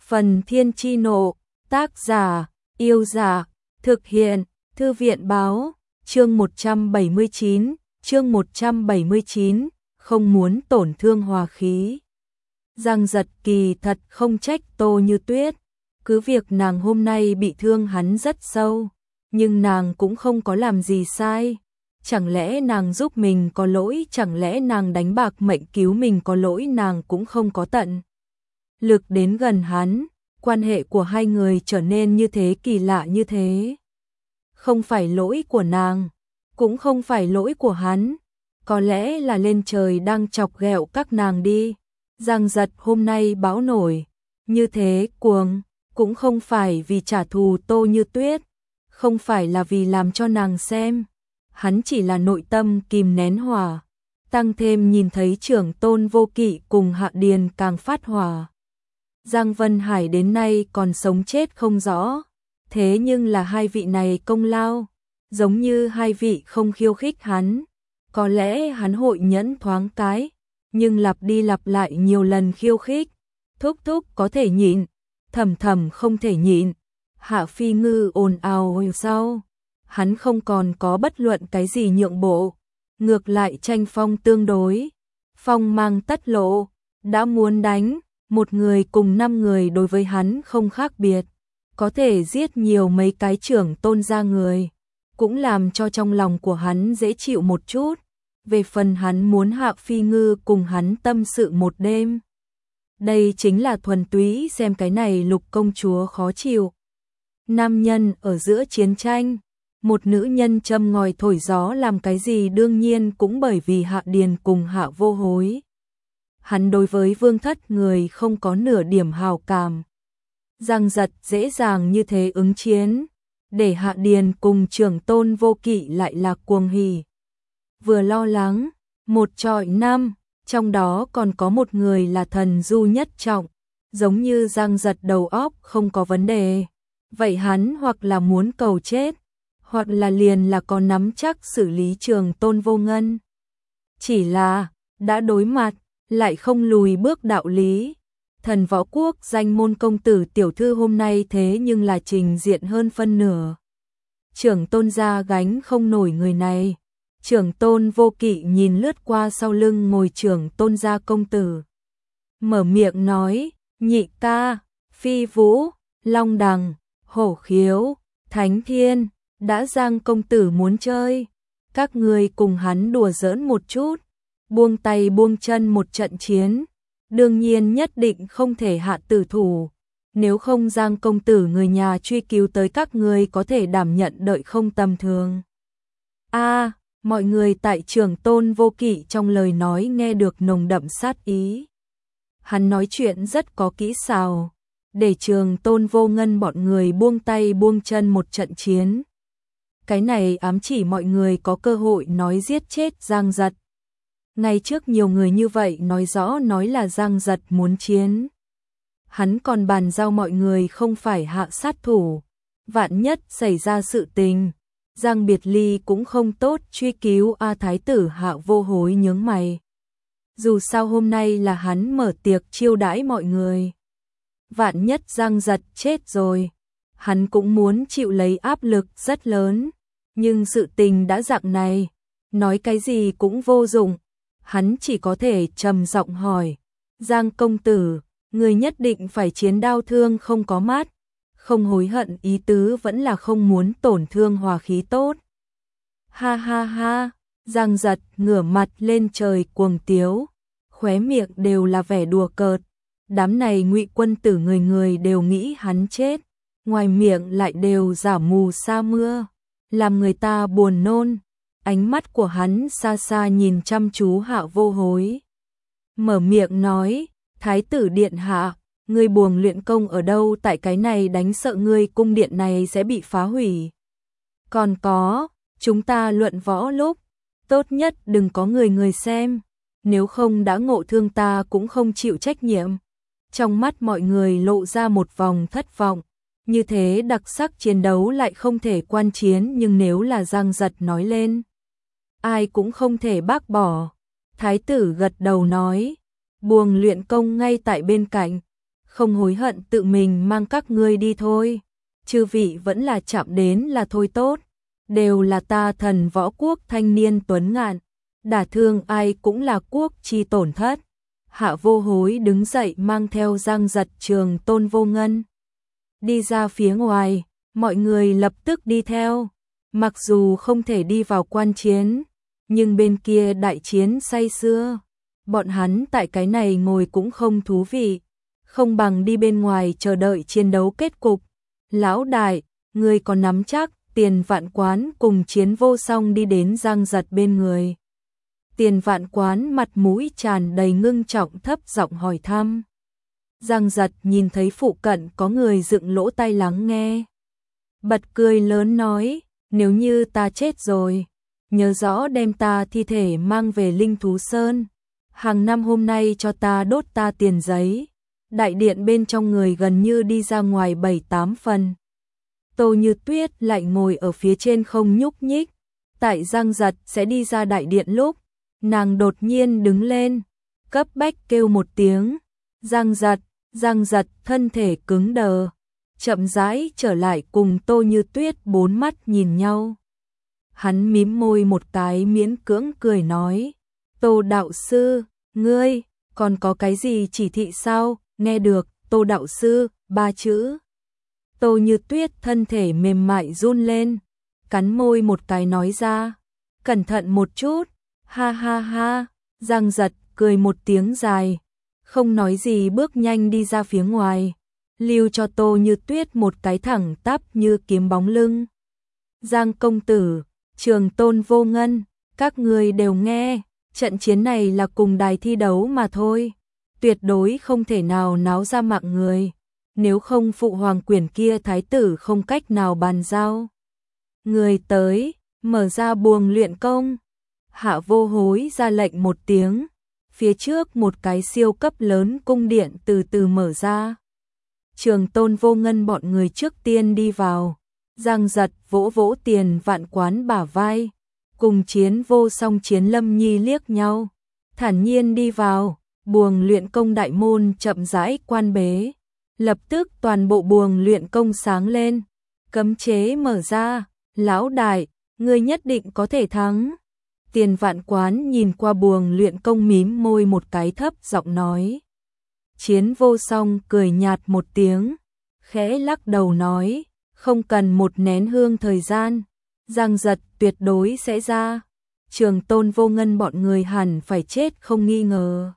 Phần Thiên Chi Nộ, tác giả, Yêu Dạ, thực hiện, Thư viện Báo, chương 179, không muốn tổn thương hòa khí. Giang Giật kỳ thật không trách Tô Như Tuyết, cứ việc nàng hôm nay bị thương hắn rất sâu, nhưng nàng cũng không có làm gì sai. Chẳng lẽ nàng giúp mình có lỗi, chẳng lẽ nàng đánh bạc mệnh cứu mình có lỗi, nàng cũng không có tận lực đến gần hắn, quan hệ của hai người trở nên như thế kỳ lạ như thế. Không phải lỗi của nàng, cũng không phải lỗi của hắn, có lẽ là lên trời đang chọc ghẹo các nàng đi. Giang Giật hôm nay bão nổi, như thế cuồng, cũng không phải vì trả thù Tô Như Tuyết, không phải là vì làm cho nàng xem, hắn chỉ là nội tâm kìm nén hỏa, tăng thêm nhìn thấy Trưởng Tôn Vô Kỵ cùng Hạ Điền càng phát hỏa. Giang Vân Hải đến nay còn sống chết không rõ, thế nhưng là hai vị này công lao, giống như hai vị không khiêu khích hắn, có lẽ hắn hội nhẫn thoáng cái, nhưng lặp đi lặp lại nhiều lần khiêu khích, Thúc Thúc có thể nhịn, Thầm Thầm không thể nhịn, Hạ Phi Ngư ồn ào hồi sau, hắn không còn có bất luận cái gì nhượng bộ, ngược lại tranh phong tương đối, phong mang tất lộ, đã muốn đánh, một người cùng 5 người đối với hắn không khác biệt, có thể giết nhiều mấy cái trưởng tôn gia người, cũng làm cho trong lòng của hắn dễ chịu một chút. Về phần hắn muốn Hạ Phi Ngư cùng hắn tâm sự một đêm, đây chính là thuần túy xem cái này Lục công chúa khó chịu. Nam nhân ở giữa chiến tranh, một nữ nhân châm ngòi thổi gió làm cái gì đương nhiên cũng bởi vì Hạ Điền cùng Hạ Vô Hối. Hắn đối với Vương Thất người không có nửa điểm hào cảm. Giang Giật dễ dàng như thế ứng chiến, để Hạ Điền cùng Trưởng Tôn Vô Kỵ lại là cuồng hỉ. Vừa lo lắng, 1 chọi 5, trong đó còn có một người là thần du nhất trọng, giống như Giang Giật đầu óc không có vấn đề. Vậy hắn hoặc là muốn cầu chết, hoặc là liền là có nắm chắc xử lý Trưởng Tôn Vô Ngân. Chỉ là, đã đối mặt, lại không lùi bước đạo lý. Thần Võ Quốc danh môn công tử tiểu thư hôm nay thế nhưng là trình diện hơn phân nửa. Trưởng Tôn gia gánh không nổi người này. Trưởng Tôn Vô Kỵ nhìn lướt qua sau lưng ngồi Trưởng Tôn gia công tử, mở miệng nói, nhị ca, Phi Vũ, Long Đằng, Hổ Khiếu, Thánh Thiên, đã Giang công tử muốn chơi, các người cùng hắn đùa giỡn một chút, buông tay buông chân một trận chiến, đương nhiên nhất định không thể hạ tử thủ, nếu không Giang công tử người nhà truy cứu tới các người có thể đảm nhận đợi không tầm thường. Mọi người tại Trưởng Tôn Vô Kỵ trong lời nói nghe được nồng đậm sát ý. Hắn nói chuyện rất có kỹ xảo, để Trưởng Tôn Vô Ngân bọn người buông tay buông chân một trận chiến. Cái này ám chỉ mọi người có cơ hội nói giết chết Giang Giật. Ngay trước nhiều người như vậy nói rõ nói là Giang Giật muốn chiến. Hắn còn bàn giao mọi người không phải hạ sát thủ, vạn nhất xảy ra sự tình, Giang Biệt Ly cũng không tốt truy cứu. Thái tử Hạ Vô Hối nhướng mày. Dù sao hôm nay là hắn mở tiệc chiêu đãi mọi người. Vạn nhất Giang Giật chết rồi, hắn cũng muốn chịu lấy áp lực rất lớn. Nhưng sự tình đã dạng này, nói cái gì cũng vô dụng. Hắn chỉ có thể trầm giọng hỏi, Giang công tử, người nhất định phải chiến đao thương không có mát, không hối hận, ý tứ vẫn là không muốn tổn thương hòa khí tốt. Ha ha ha, Giang Giật ngửa mặt lên trời cuồng tiếu, khóe miệng đều là vẻ đùa cợt. Đám này Ngụy quân tử người người đều nghĩ hắn chết, ngoài miệng lại đều giả mù sa mưa, làm người ta buồn nôn. Ánh mắt của hắn xa xa nhìn chăm chú Hạ Vô Hối, mở miệng nói, Thái tử điện hạ, ngươi buồng luyện công ở đâu, tại cái này đánh sợ ngươi cung điện này sẽ bị phá hủy. Còn có, chúng ta luận võ lúc, tốt nhất đừng có người xem, nếu không đã ngộ thương ta cũng không chịu trách nhiệm. Trong mắt mọi người lộ ra một vòng thất vọng, như thế đặc sắc chiến đấu lại không thể quan chiến, nhưng nếu là Giang Giật nói lên, ai cũng không thể bác bỏ. Thái tử gật đầu nói, buồng luyện công ngay tại bên cạnh, không hối hận tự mình mang các ngươi đi thôi. Chư vị vẫn là chạm đến là thôi tốt, đều là ta Thần Võ Quốc thanh niên tuấn ngạn, đả thương ai cũng là quốc chi tổn thất. Hạ Vô Hối đứng dậy mang theo Giang Giật, Trường Tôn Vô Ngân đi ra phía ngoài, mọi người lập tức đi theo. Mặc dù không thể đi vào quan chiến, nhưng bên kia đại chiến say sưa, bọn hắn tại cái này ngồi cũng không thú vị, không bằng đi bên ngoài chờ đợi chiến đấu kết cục. Lão đại, người còn nắm chắc? Tiền Vạn Quán cùng Chiến Vô Song đi đến Giang Giật bên người. Tiền Vạn Quán mặt mũi tràn đầy ngưng trọng thấp giọng hỏi thăm. Giang Giật nhìn thấy phụ cận có người dựng lỗ tai lắng nghe, bật cười lớn nói, nếu như ta chết rồi, nhớ rõ đem ta thi thể mang về Linh Thú Sơn, hàng năm hôm nay cho ta đốt ta tiền giấy. Đại điện bên trong người gần như đi ra ngoài 7-8 phần. Tô Như Tuyết lại ngồi ở phía trên không nhúc nhích. Tại Giang Giật sẽ đi ra đại điện lúc, nàng đột nhiên đứng lên, cấp bách kêu một tiếng, Giang Giật. Giang Giật thân thể cứng đờ, chậm rãi trở lại cùng Tô Như Tuyết bốn mắt nhìn nhau. Hắn mím môi một cái miễn cưỡng cười nói, Tô đạo sư, ngươi, còn có cái gì chỉ thị sao? Nghe được, Tô đạo sư, 3 chữ. Tô Như Tuyết thân thể mềm mại run lên, cắn môi một cái nói ra, cẩn thận một chút, ha ha ha. Giang Giật cười một tiếng dài, không nói gì bước nhanh đi ra phía ngoài, lưu cho Tô Như Tuyết một cái thẳng tắp như kiếm bóng lưng. Giang công tử, Trường Tôn Vô Ngân, các người đều nghe, trận chiến này là cùng đài thi đấu mà thôi, tuyệt đối không thể nào náo ra mạng người, nếu không phụ hoàng quyển kia thái tử không cách nào bàn giao. Người tới, mở ra buồng luyện công. Hạ Vô Hối ra lệnh một tiếng, phía trước một cái siêu cấp lớn cung điện từ từ mở ra. Trường Tôn Vô Ngân bọn người trước tiên đi vào, Giang Giật vỗ vỗ Tiền Vạn Quán bả vai, cùng Chiến Vô Song Chiến Lâm Nhi liếc nhau, thản nhiên đi vào. Buồng luyện công đại môn chậm rãi quan bế, lập tức toàn bộ buồng luyện công sáng lên, cấm chế mở ra, lão đại, ngươi nhất định có thể thắng. Tiền Vạn Quán nhìn qua buồng luyện công mím môi một cái thấp giọng nói. Chiến Vô Song cười nhạt một tiếng, khẽ lắc đầu nói, không cần một nén hương thời gian, Giang Giật tuyệt đối sẽ ra, Trường Tôn Vô Ngân bọn người hẳn phải chết không nghi ngờ.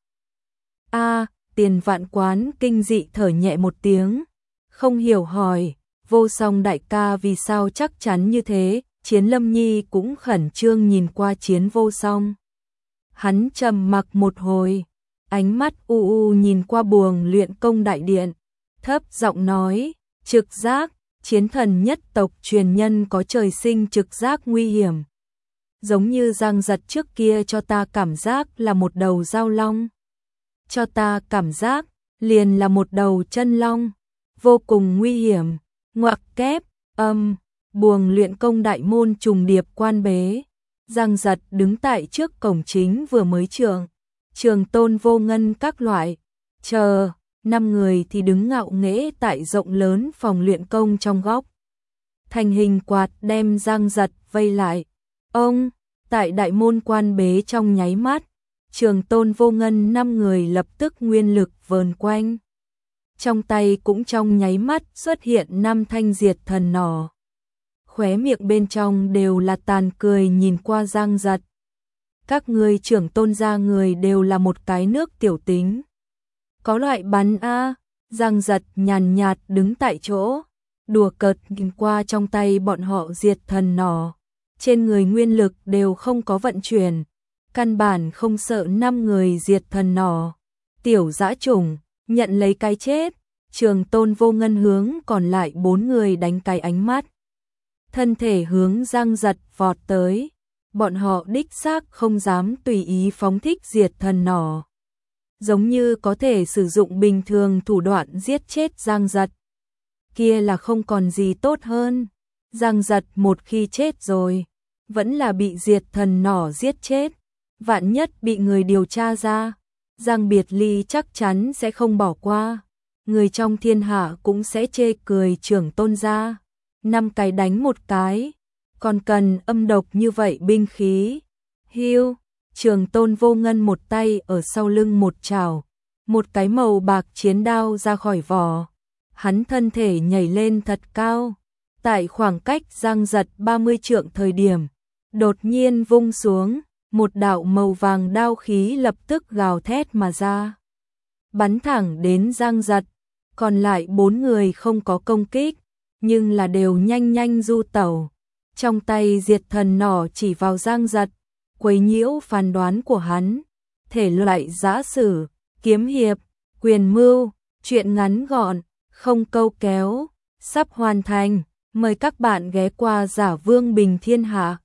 Tiền Vạn Quán kinh dị thở nhẹ một tiếng, không hiểu hỏi, Vô Song đại ca vì sao chắc chắn như thế? Chiến Lâm Nhi cũng khẩn trương nhìn qua Chiến Vô Song. Hắn trầm mặc một hồi, ánh mắt u u nhìn qua buồng luyện công đại điện, thấp giọng nói, trực giác, chiến thần nhất tộc truyền nhân có trời sinh trực giác nguy hiểm. Giống như Giang Giật trước kia cho ta cảm giác là một đầu dao long. Cho ta cảm giác liền là một đầu chân long, vô cùng nguy hiểm. Ngoặc kép, buồng luyện công đại môn trùng điệp quan bế. Giang Giật đứng tại trước cổng chính vừa mới Trường Tôn Vô Ngân các loại, chờ, 5 người thì đứng ngạo nghễ tại rộng lớn phòng luyện công trong góc. Thành hình quạt đem Giang Giật vây lại. Tại đại môn quan bế trong nháy mắt, Trường Tôn Vô Ngân 5 người lập tức nguyên lực vờn quanh. Trong tay cũng trong nháy mắt xuất hiện 5 thanh diệt thần nỏ. Khóe miệng bên trong đều là tàn cười nhìn qua Giang Giật. Các ngươi trưởng tôn gia người đều là một cái nước tiểu tính. Có loại bắn Giang Giật nhàn nhạt đứng tại chỗ, đùa cợt nhìn qua trong tay bọn họ diệt thần nỏ. Trên người nguyên lực đều không có vận chuyển, căn bản không sợ 5 người diệt thần nỏ. Tiểu dã chủng, nhận lấy cái chết. Trường Tôn Vô Ngân hướng còn lại 4 người đánh cái ánh mắt. Thân thể hướng Giang Giật vọt tới. Bọn họ đích xác không dám tùy ý phóng thích diệt thần nỏ. Giống như có thể sử dụng bình thường thủ đoạn giết chết Giang Giật. Kia là không còn gì tốt hơn. Giang Giật một khi chết rồi, vẫn là bị diệt thần nỏ giết chết. Vạn nhất bị người điều tra ra, Giang Biệt Ly chắc chắn sẽ không bỏ qua. người trong thiên hạ cũng sẽ chê cười trưởng tôn gia. 5 cái đánh một cái, còn cần âm độc như vậy binh khí. Hiu, Trường Tôn Vô Ngân một tay ở sau lưng một chảo, một cái màu bạc chiến đao ra khỏi vỏ. Hắn thân thể nhảy lên thật cao, tại khoảng cách Giang Giật 30 trượng thời điểm, đột nhiên vung xuống, một đạo màu vàng đao khí lập tức gào thét mà ra, bắn thẳng đến Giang Giật. Còn lại 4 người không có công kích, nhưng là đều nhanh nhanh du tẩu, trong tay diệt thần nỏ chỉ vào Giang Giật, quấy nhiễu phán đoán của hắn. Thể loại giã sử, kiếm hiệp, quyền mưu, truyện ngắn gọn, không câu kéo, sắp hoàn thành. Mời các bạn ghé qua Giả Vương Bình Thiên Hạ.